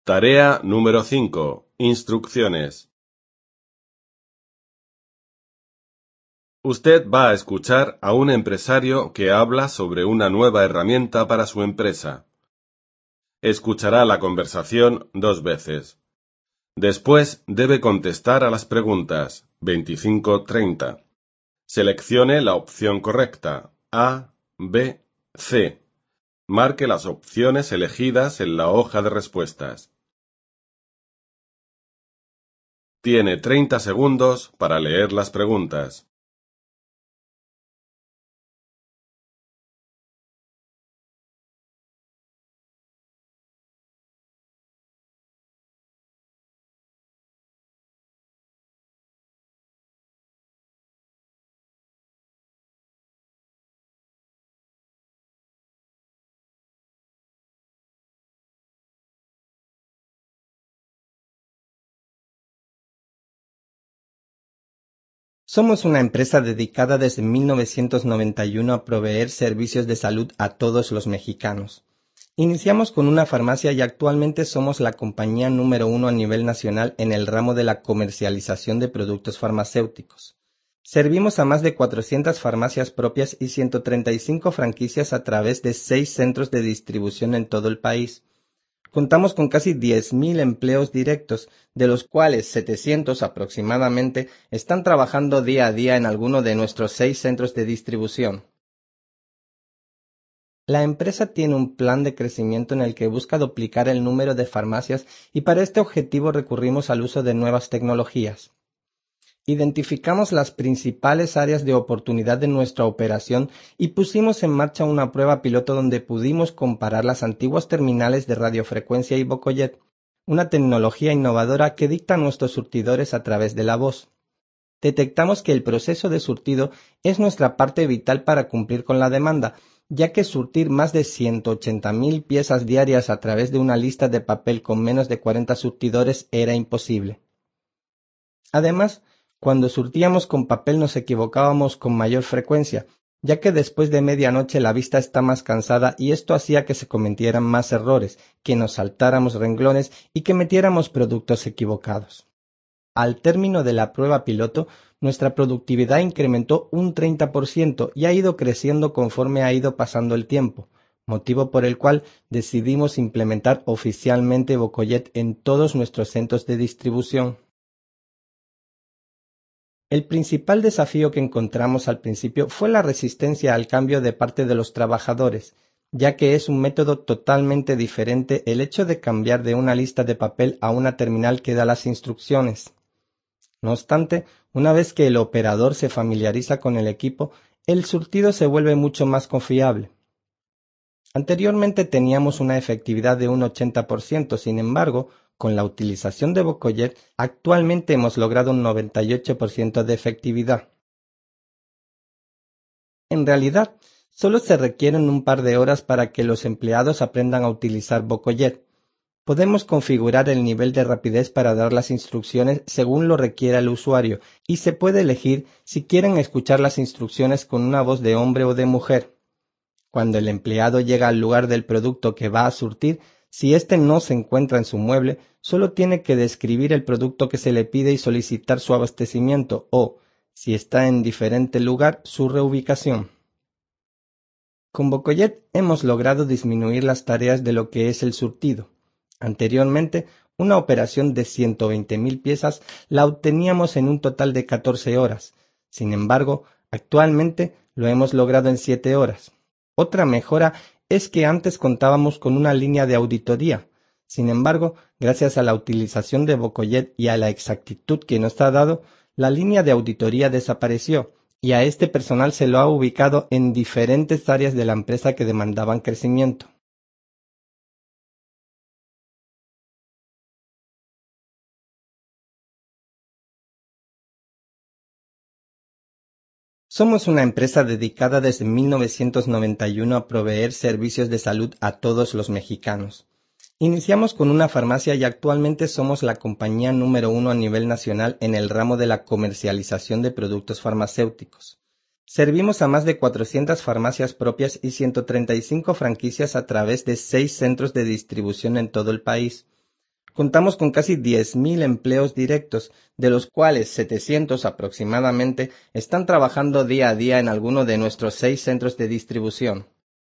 Tarea número 5. Instrucciones. Usted va a escuchar a un empresario que habla sobre una nueva herramienta para su empresa. Escuchará la conversación 2 veces. Después debe contestar a las preguntas 25-30. Seleccione la opción correcta, A, B, C. Marque las opciones elegidas en la hoja de respuestas. Tiene 30 segundos para leer las preguntas. Somos una empresa dedicada desde 1991 a proveer servicios de salud a todos los mexicanos. Iniciamos con una farmacia y actualmente somos la compañía número 1 a nivel nacional en el ramo de la comercialización de productos farmacéuticos. Servimos a más de 400 farmacias propias y 135 franquicias a través de 6 centros de distribución en todo el país. Contamos con casi 10.000 empleos directos, de los cuales 700 aproximadamente están trabajando día a día en alguno de nuestros 6 centros de distribución. La empresa tiene un plan de crecimiento en el que busca duplicar el número de farmacias y para este objetivo recurrimos al uso de nuevas tecnologías. Identificamos las principales áreas de oportunidad de nuestra operación y pusimos en marcha una prueba piloto donde pudimos comparar las antiguas terminales de radiofrecuencia y Vocojet, una tecnología innovadora que dicta a nuestros surtidores a través de la voz. Detectamos que el proceso de surtido es nuestra parte vital para cumplir con la demanda, ya que surtir más de 180.000 piezas diarias a través de una lista de papel con menos de 40 surtidores era imposible. Además, cuando surtíamos con papel nos equivocábamos con mayor frecuencia, ya que después de medianoche la vista está más cansada y esto hacía que se cometieran más errores, que nos saltáramos renglones y que metiéramos productos equivocados. Al término de la prueba piloto, nuestra productividad incrementó un 30% y ha ido creciendo conforme ha ido pasando el tiempo, motivo por el cual decidimos implementar oficialmente Vocojet en todos nuestros centros de distribución. El principal desafío que encontramos al principio fue la resistencia al cambio de parte de los trabajadores, ya que es un método totalmente diferente el hecho de cambiar de una lista de papel a una terminal que da las instrucciones. No obstante, una vez que el operador se familiariza con el equipo, el surtido se vuelve mucho más confiable. Anteriormente teníamos una efectividad de un 80%, sin embargo, con la utilización de Vocojet, actualmente hemos logrado un 98% de efectividad. En realidad, solo se requieren un par de horas para que los empleados aprendan a utilizar Vocojet. Podemos configurar el nivel de rapidez para dar las instrucciones según lo requiera el usuario y se puede elegir si quieren escuchar las instrucciones con una voz de hombre o de mujer. Cuando el empleado llega al lugar del producto que va a surtir, si éste no se encuentra en su mueble, solo tiene que describir el producto que se le pide y solicitar su abastecimiento o, si está en diferente lugar, su reubicación. Con Vocojet hemos logrado disminuir las tareas de lo que es el surtido. Anteriormente, una operación de 120.000 piezas la obteníamos en un total de 14 horas. Sin embargo, actualmente lo hemos logrado en 7 horas. Otra mejora es que antes contábamos con una línea de auditoría. Sin embargo, gracias a la utilización de Vocojet y a la exactitud que nos ha dado, la línea de auditoría desapareció y a este personal se lo ha ubicado en diferentes áreas de la empresa que demandaban crecimiento. Somos una empresa dedicada desde 1991 a proveer servicios de salud a todos los mexicanos. Iniciamos con una farmacia y actualmente somos la compañía número 1 a nivel nacional en el ramo de la comercialización de productos farmacéuticos. Servimos a más de 400 farmacias propias y 135 franquicias a través de 6 centros de distribución en todo el país. contamos con casi 10.000 empleos directos, de los cuales 700 aproximadamente están trabajando día a día en alguno de nuestros 6 centros de distribución.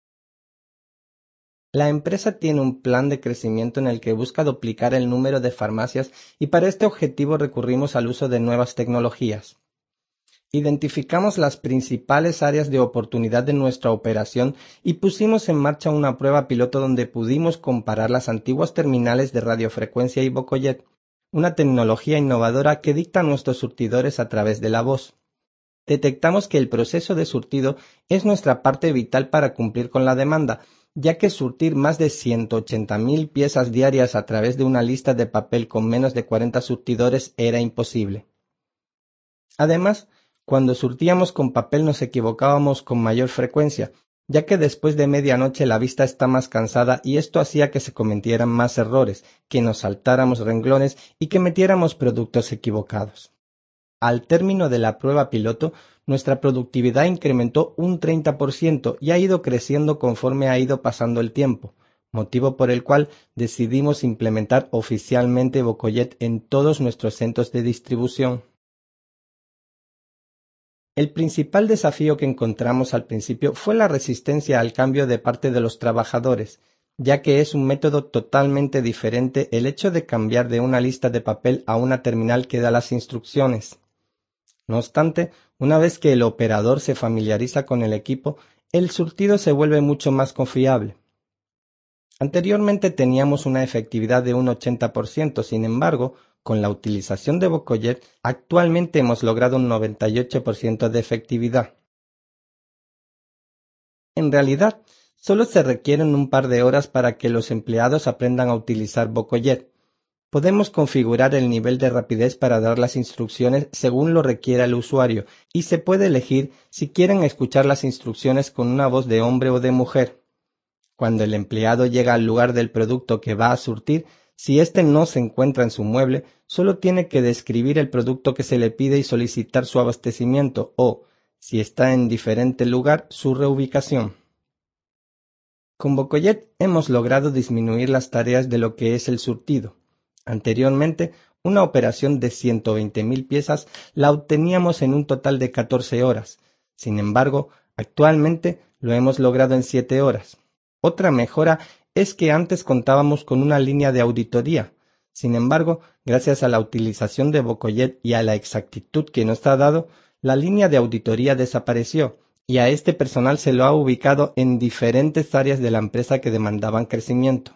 La empresa tiene un plan de crecimiento en el que busca duplicar el número de farmacias y para este objetivo recurrimos al uso de nuevas tecnologías. Identificamos las principales áreas de oportunidad de nuestra operación y pusimos en marcha una prueba piloto donde pudimos comparar las antiguas terminales de radiofrecuencia y Bocojet, una tecnología innovadora que dicta a nuestros surtidores a través de la voz. Detectamos que el proceso de surtido es nuestra parte vital para cumplir con la demanda, ya que surtir más de 180.000 piezas diarias a través de una lista de papel con menos de 40 surtidores era imposible. Además, cuando surtíamos con papel nos equivocábamos con mayor frecuencia, ya que después de medianoche la vista está más cansada y esto hacía que se cometieran más errores, que nos saltáramos renglones y que metiéramos productos equivocados. Al término de la prueba piloto, nuestra productividad incrementó un 30% y ha ido creciendo conforme ha ido pasando el tiempo, motivo por el cual decidimos implementar oficialmente Bocojet en todos nuestros centros de distribución. El principal desafío que encontramos al principio fue la resistencia al cambio de parte de los trabajadores, ya que es un método totalmente diferente el hecho de cambiar de una lista de papel a una terminal que da las instrucciones. No obstante, una vez que el operador se familiariza con el equipo, el surtido se vuelve mucho más confiable. Anteriormente teníamos una efectividad de un 80%, sin embargo, con la utilización de Bocojet, actualmente hemos logrado un 98% de efectividad. En realidad, solo se requieren un par de horas para que los empleados aprendan a utilizar Bocojet. Podemos configurar el nivel de rapidez para dar las instrucciones según lo requiera el usuario y se puede elegir si quieren escuchar las instrucciones con una voz de hombre o de mujer. Cuando el empleado llega al lugar del producto que va a surtir, si éste no se encuentra en su mueble, solo tiene que describir el producto que se le pide y solicitar su abastecimiento o, si está en diferente lugar, su reubicación. Con Bocojet hemos logrado disminuir las tareas de lo que es el surtido. Anteriormente, una operación de 120.000 piezas la obteníamos en un total de 14 horas. Sin embargo, actualmente lo hemos logrado en 7 horas. Otra mejora es que antes contábamos con una línea de auditoría. Sin embargo, gracias a la utilización de Bocojet y a la exactitud que nos ha dado, la línea de auditoría desapareció y a este personal se lo ha ubicado en diferentes áreas de la empresa que demandaban crecimiento.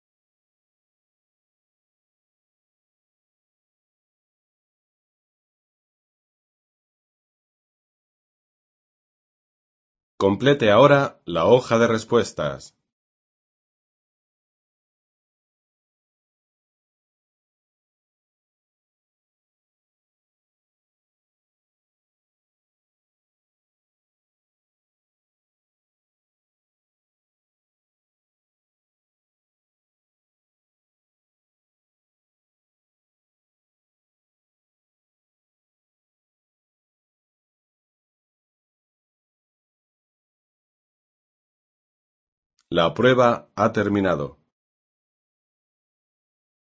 Complete ahora la hoja de respuestas. La prueba ha terminado.